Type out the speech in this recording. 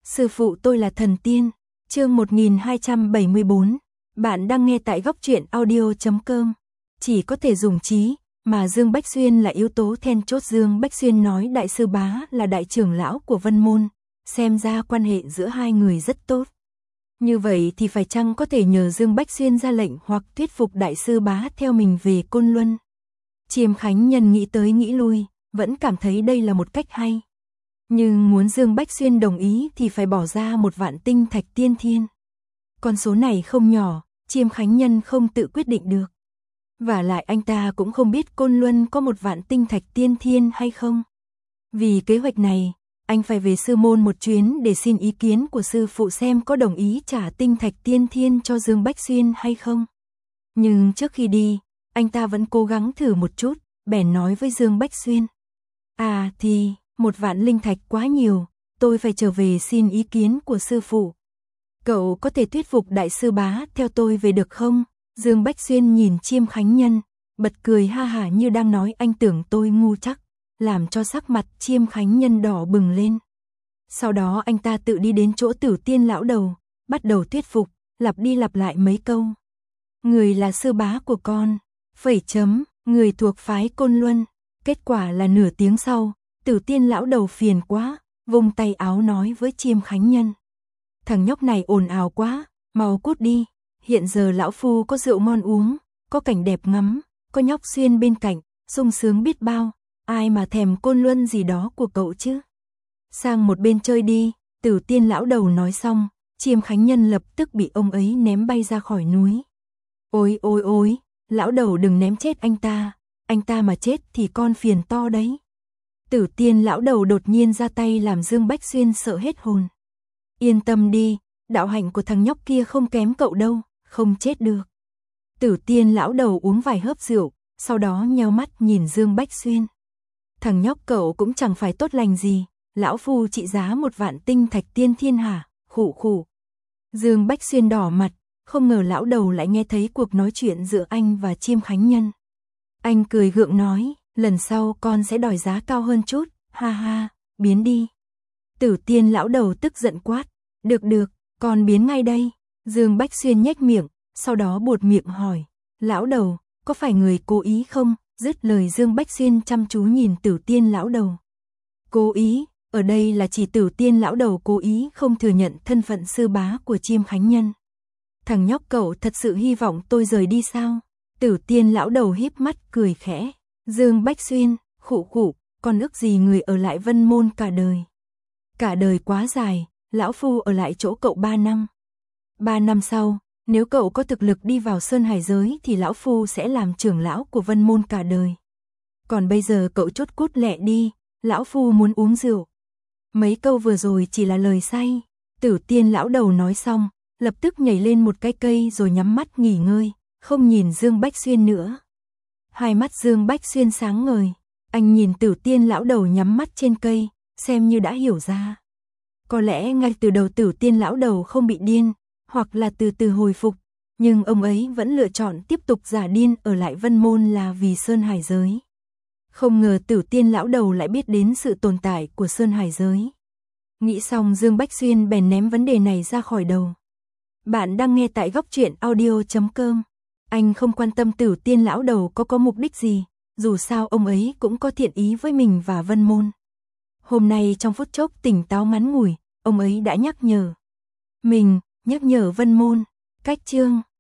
Sư phụ tôi là thần tiên. Chương 1274. Bạn đang nghe tại góc truyện audio.com. Chỉ có thể dùng trí, mà Dương Bách Xuyên là yếu tố then chốt. Dương Bách Xuyên nói đại sư Bá là đại trưởng lão của Vân Môn, xem ra quan hệ giữa hai người rất tốt. Như vậy thì phải chăng có thể nhờ Dương Bách Xuyên ra lệnh hoặc thuyết phục đại sư Bá theo mình về Côn Luân? Chiêm Khánh Nhân nghĩ tới nghĩ lui, vẫn cảm thấy đây là một cách hay. Nhưng muốn Dương Bách Xuyên đồng ý thì phải bỏ ra 1 vạn tinh thạch tiên thiên. Con số này không nhỏ, Chiêm Khánh Nhân không tự quyết định được. Vả lại anh ta cũng không biết Côn Luân có 1 vạn tinh thạch tiên thiên hay không. Vì kế hoạch này, anh phải về sư môn một chuyến để xin ý kiến của sư phụ xem có đồng ý trả tinh thạch tiên thiên cho Dương Bách Xuyên hay không. Nhưng trước khi đi, anh ta vẫn cố gắng thử một chút, bèn nói với Dương Bách Xuyên. Thì 1 vạn linh thạch quá nhiều, tôi phải trở về xin ý kiến của sư phụ. Cậu có thể thuyết phục đại sư Bá theo tôi về được không? Dương Bách Xuyên nhìn Chiêm Khánh Nhân, bật cười ha hả như đang nói anh tưởng tôi ngu chắc, làm cho sắc mặt Chiêm Khánh Nhân đỏ bừng lên. Sau đó anh ta tự đi đến chỗ Tử Tiên lão đầu, bắt đầu thuyết phục, lặp đi lặp lại mấy câu. Người là sư bá của con, người thuộc phái Côn Luân. Kết quả là nửa tiếng sau, Tử Tiên lão đầu phiền quá, vung tay áo nói với Chiêm Khánh Nhân. Thằng nhóc này ồn ào quá, mau cút đi, hiện giờ lão phu có rượu ngon uống, có cảnh đẹp ngắm, có nhóc Xuyên bên cạnh, sung sướng biết bao, ai mà thèm Côn Luân gì đó của cậu chứ. Sang một bên chơi đi, Tử Tiên lão đầu nói xong, Chiêm Khánh Nhân lập tức bị ông ấy ném bay ra khỏi núi. Ôi, lão đầu đừng ném chết anh ta mà chết thì con phiền to đấy. Tử Tiên lão đầu đột nhiên ra tay làm Dương Bách Xuyên sợ hết hồn. Yên tâm đi, đạo hạnh của thằng nhóc kia không kém cậu đâu, không chết được. Tử Tiên lão đầu uống vài hớp rượu, sau đó nheo mắt nhìn Dương Bách Xuyên. Thằng nhóc cậu cũng chẳng phải tốt lành gì, lão phu trị giá 1 vạn tinh thạch tiên thiên hả? Khụ. Dương Bách Xuyên đỏ mặt, không ngờ lão đầu lại nghe thấy cuộc nói chuyện giữa anh và Chiêm Khánh Nhân. Anh cười gượng nói, lần sau con sẽ đòi giá cao hơn chút, ha, biến đi. Tử Tiên lão đầu tức giận quát, được, con biến ngay đây. Dương Bách Xuyên nhếch miệng, sau đó buột miệng hỏi, lão đầu, có phải người cố ý không? Dứt lời Dương Bách Xuyên chăm chú nhìn Tử Tiên lão đầu. Cố ý, ở đây là chỉ Tử Tiên lão đầu cố ý không thừa nhận thân phận sư bá của Chiêm Khánh Nhân. Thằng nhóc cậu thật sự hy vọng tôi rời đi sao? Tử Tiên lão đầu híp mắt cười khẽ. Dương Bách Xuyên, khụ, con ước gì người ở lại Vân Môn cả đời. Cả đời quá dài, lão phu ở lại chỗ cậu 3 năm. 3 năm sau, nếu cậu có thực lực đi vào Sơn Hải giới thì lão phu sẽ làm trưởng lão của Vân Môn cả đời. Còn bây giờ cậu chốt cút lẹ đi, lão phu muốn uống rượu. Mấy câu vừa rồi chỉ là lời say. Tử Tiên lão đầu nói xong, lập tức nhảy lên một cái cây rồi nhắm mắt nghỉ ngơi, không nhìn Dương Bách Xuyên nữa. Hai mắt Dương Bách Xuyên sáng ngời, anh nhìn Tử Tiên lão đầu nhắm mắt trên cây, xem như đã hiểu ra. Có lẽ ngay từ đầu Tử Tiên lão đầu không bị điên, hoặc là từ từ hồi phục, nhưng ông ấy vẫn lựa chọn tiếp tục giả điên ở lại Vân Môn là vì Sơn Hải giới. Không ngờ Tử Tiên lão đầu lại biết đến sự tồn tại của Sơn Hải giới. Nghĩ xong Dương Bách Xuyên bèn ném vấn đề này ra khỏi đầu. Bạn đang nghe tại góc truyện audio.com. Anh không quan tâm Tử Tiên lão đầu có mục đích gì, dù sao ông ấy cũng có thiện ý với mình và Vân Môn. Hôm nay trong phút chốc tỉnh táo ngắn ngủi, ông ấy đã nhắc nhở mình, nhắc nhở Vân Môn. Cách chương